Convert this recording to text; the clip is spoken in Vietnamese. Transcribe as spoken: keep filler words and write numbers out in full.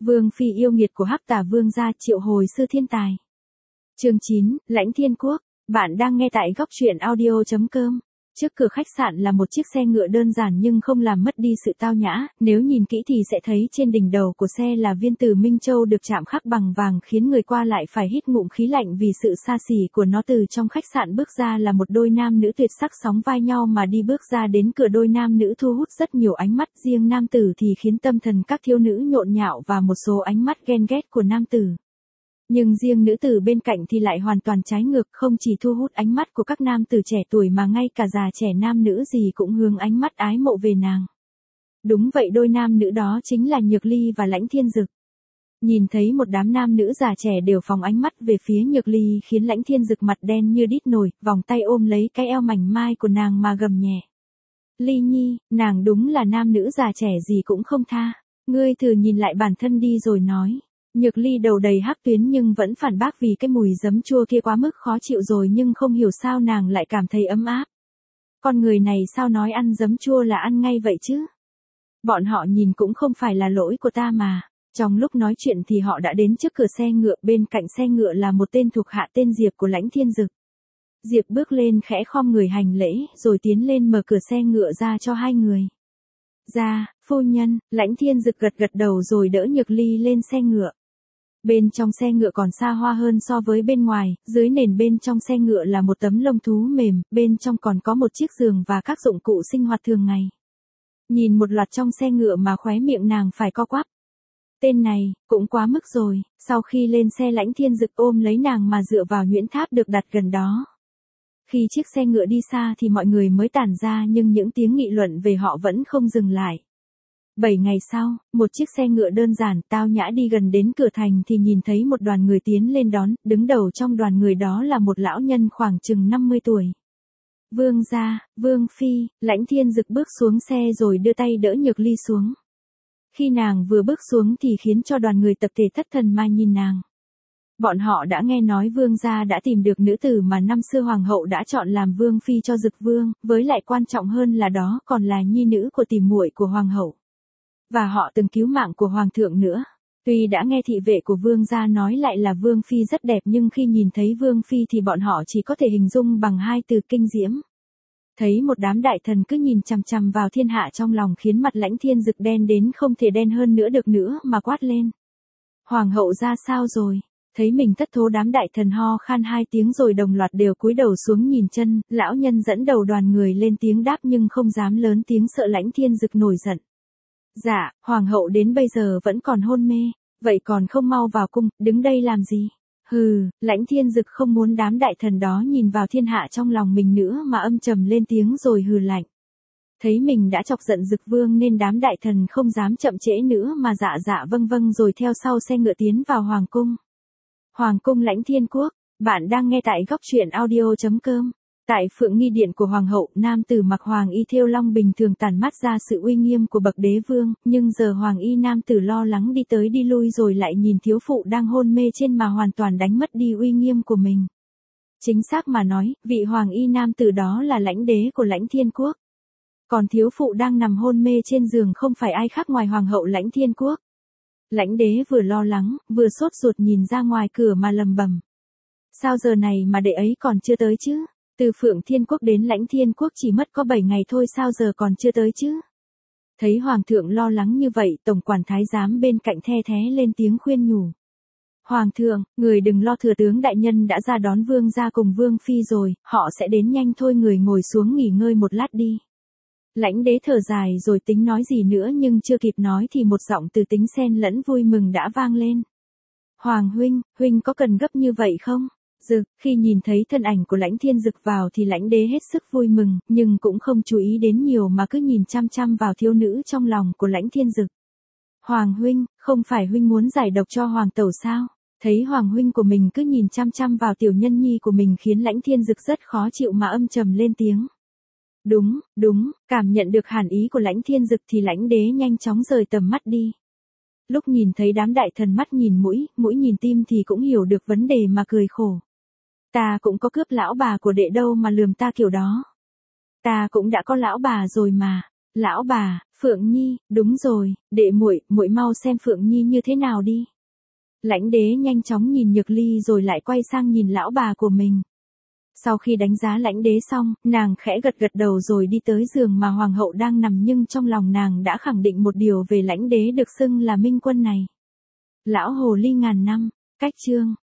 Vương phi yêu nghiệt của Hắc Tà Vương gia triệu hồi sư thiên tài. Chương chín, Lãnh Thiên Quốc. Bạn đang nghe tại góc truyện audio chấm com. Trước cửa khách sạn là một chiếc xe ngựa đơn giản nhưng không làm mất đi sự tao nhã, nếu nhìn kỹ thì sẽ thấy trên đỉnh đầu của xe là viên tử Minh Châu được chạm khắc bằng vàng khiến người qua lại phải hít ngụm khí lạnh vì sự xa xỉ của nó. Từ trong khách sạn bước ra là một đôi nam nữ tuyệt sắc sóng vai nhau mà đi bước ra đến cửa, đôi nam nữ thu hút rất nhiều ánh mắt, riêng nam tử thì khiến tâm thần các thiếu nữ nhộn nhạo và một số ánh mắt ghen ghét của nam tử. Nhưng riêng nữ tử bên cạnh thì lại hoàn toàn trái ngược, không chỉ thu hút ánh mắt của các nam tử trẻ tuổi mà ngay cả già trẻ nam nữ gì cũng hướng ánh mắt ái mộ về nàng. Đúng vậy, đôi nam nữ đó chính là Nhược Ly và Lãnh Thiên Dực. Nhìn thấy một đám nam nữ già trẻ đều phóng ánh mắt về phía Nhược Ly khiến Lãnh Thiên Dực mặt đen như đít nồi, vòng tay ôm lấy cái eo mảnh mai của nàng mà gầm nhẹ. Ly Nhi, nàng đúng là nam nữ già trẻ gì cũng không tha. Ngươi thử nhìn lại bản thân đi rồi nói. Nhược Ly đầu đầy hắc tuyến nhưng vẫn phản bác vì cái mùi giấm chua kia quá mức khó chịu rồi, nhưng không hiểu sao nàng lại cảm thấy ấm áp. Con người này sao nói ăn giấm chua là ăn ngay vậy chứ? Bọn họ nhìn cũng không phải là lỗi của ta mà. Trong lúc nói chuyện thì họ đã đến trước cửa xe ngựa, bên cạnh xe ngựa là một tên thuộc hạ tên Diệp của Lãnh Thiên Dực. Diệp bước lên khẽ khom người hành lễ, rồi tiến lên mở cửa xe ngựa ra cho hai người. Ra, phu nhân. Lãnh Thiên Dực gật gật đầu rồi đỡ Nhược Ly lên xe ngựa. Bên trong xe ngựa còn xa hoa hơn so với bên ngoài, dưới nền bên trong xe ngựa là một tấm lông thú mềm, bên trong còn có một chiếc giường và các dụng cụ sinh hoạt thường ngày. Nhìn một loạt trong xe ngựa mà khóe miệng nàng phải co quắp. Tên này, cũng quá mức rồi. Sau khi lên xe, Lãnh Thiên Dực ôm lấy nàng mà dựa vào nhuyễn tháp được đặt gần đó. Khi chiếc xe ngựa đi xa thì mọi người mới tản ra, nhưng những tiếng nghị luận về họ vẫn không dừng lại. Bảy ngày sau, một chiếc xe ngựa đơn giản tao nhã đi gần đến cửa thành thì nhìn thấy một đoàn người tiến lên đón, đứng đầu trong đoàn người đó là một lão nhân khoảng chừng năm mươi tuổi. Vương gia, Vương phi. Lãnh Thiên Dực bước xuống xe rồi đưa tay đỡ Nhược Ly xuống. Khi nàng vừa bước xuống thì khiến cho đoàn người tập thể thất thần mà nhìn nàng. Bọn họ đã nghe nói vương gia đã tìm được nữ tử mà năm xưa hoàng hậu đã chọn làm vương phi cho Dực vương, với lại quan trọng hơn là đó còn là nhi nữ của tỷ muội của hoàng hậu. Và họ từng cứu mạng của hoàng thượng nữa. Tuy đã nghe thị vệ của vương gia nói lại là vương phi rất đẹp, nhưng khi nhìn thấy vương phi thì bọn họ chỉ có thể hình dung bằng hai từ kinh diễm. Thấy một đám đại thần cứ nhìn chằm chằm vào thiên hạ trong lòng khiến mặt Lãnh Thiên Dực đen đến không thể đen hơn nữa được nữa mà quát lên. Hoàng hậu ra sao rồi? Thấy mình thất thố, đám đại thần ho khan hai tiếng rồi đồng loạt đều cúi đầu xuống nhìn chân. Lão nhân dẫn đầu đoàn người lên tiếng đáp nhưng không dám lớn tiếng sợ Lãnh Thiên Dực nổi giận. Dạ, hoàng hậu đến bây giờ vẫn còn hôn mê, vậy còn không mau vào cung, đứng đây làm gì? Hừ. Lãnh Thiên Dực không muốn đám đại thần đó nhìn vào thiên hạ trong lòng mình nữa mà âm trầm lên tiếng rồi hừ lạnh. Thấy mình đã chọc giận Dực vương nên đám đại thần không dám chậm trễ nữa mà dạ dạ vâng vâng rồi theo sau xe ngựa tiến vào hoàng cung. Hoàng cung Lãnh Thiên Quốc. Bạn đang nghe tại góc truyện audio chấm com. Tại Phượng Nghi Điện của hoàng hậu, nam tử mặc hoàng y thêu long bình thường tản mát ra sự uy nghiêm của bậc đế vương, nhưng giờ hoàng y nam tử lo lắng đi tới đi lui rồi lại nhìn thiếu phụ đang hôn mê trên mà hoàn toàn đánh mất đi uy nghiêm của mình. Chính xác mà nói, vị hoàng y nam tử đó là lãnh đế của Lãnh Thiên Quốc. Còn thiếu phụ đang nằm hôn mê trên giường không phải ai khác ngoài hoàng hậu Lãnh Thiên Quốc. Lãnh đế vừa lo lắng, vừa sốt ruột nhìn ra ngoài cửa mà lầm bầm. Sao giờ này mà đệ ấy còn chưa tới chứ? Từ Phượng Thiên Quốc đến Lãnh Thiên Quốc chỉ mất có bảy ngày thôi, sao giờ còn chưa tới chứ? Thấy hoàng thượng lo lắng như vậy, tổng quản thái giám bên cạnh the thé lên tiếng khuyên nhủ. Hoàng thượng, người đừng lo, thừa tướng đại nhân đã ra đón vương gia cùng vương phi rồi, họ sẽ đến nhanh thôi, người ngồi xuống nghỉ ngơi một lát đi. Lãnh đế thở dài rồi tính nói gì nữa nhưng chưa kịp nói thì một giọng từ tính xen lẫn vui mừng đã vang lên. Hoàng huynh, huynh có cần gấp như vậy không? Dực. Khi nhìn thấy thân ảnh của Lãnh Thiên Dực vào thì lãnh đế hết sức vui mừng, nhưng cũng không chú ý đến nhiều mà cứ nhìn chăm chăm vào thiếu nữ trong lòng của Lãnh Thiên Dực. Hoàng huynh, không phải huynh muốn giải độc cho hoàng tẩu sao? Thấy hoàng huynh của mình cứ nhìn chăm chăm vào tiểu nhân nhi của mình khiến Lãnh Thiên Dực rất khó chịu mà âm trầm lên tiếng. Đúng, đúng. Cảm nhận được hàn ý của Lãnh Thiên Dực thì lãnh đế nhanh chóng rời tầm mắt đi. Lúc nhìn thấy đám đại thần mắt nhìn mũi, mũi nhìn tim thì cũng hiểu được vấn đề mà cười khổ. Ta cũng có cướp lão bà của đệ đâu mà lườm ta kiểu đó. Ta cũng đã có lão bà rồi mà. Lão bà, Phượng Nhi, đúng rồi, đệ muội, muội mau xem Phượng Nhi như thế nào đi. Lãnh đế nhanh chóng nhìn Nhược Ly rồi lại quay sang nhìn lão bà của mình. Sau khi đánh giá lãnh đế xong, nàng khẽ gật gật đầu rồi đi tới giường mà hoàng hậu đang nằm, nhưng trong lòng nàng đã khẳng định một điều về lãnh đế được xưng là minh quân này. Lão hồ ly ngàn năm, cách chương.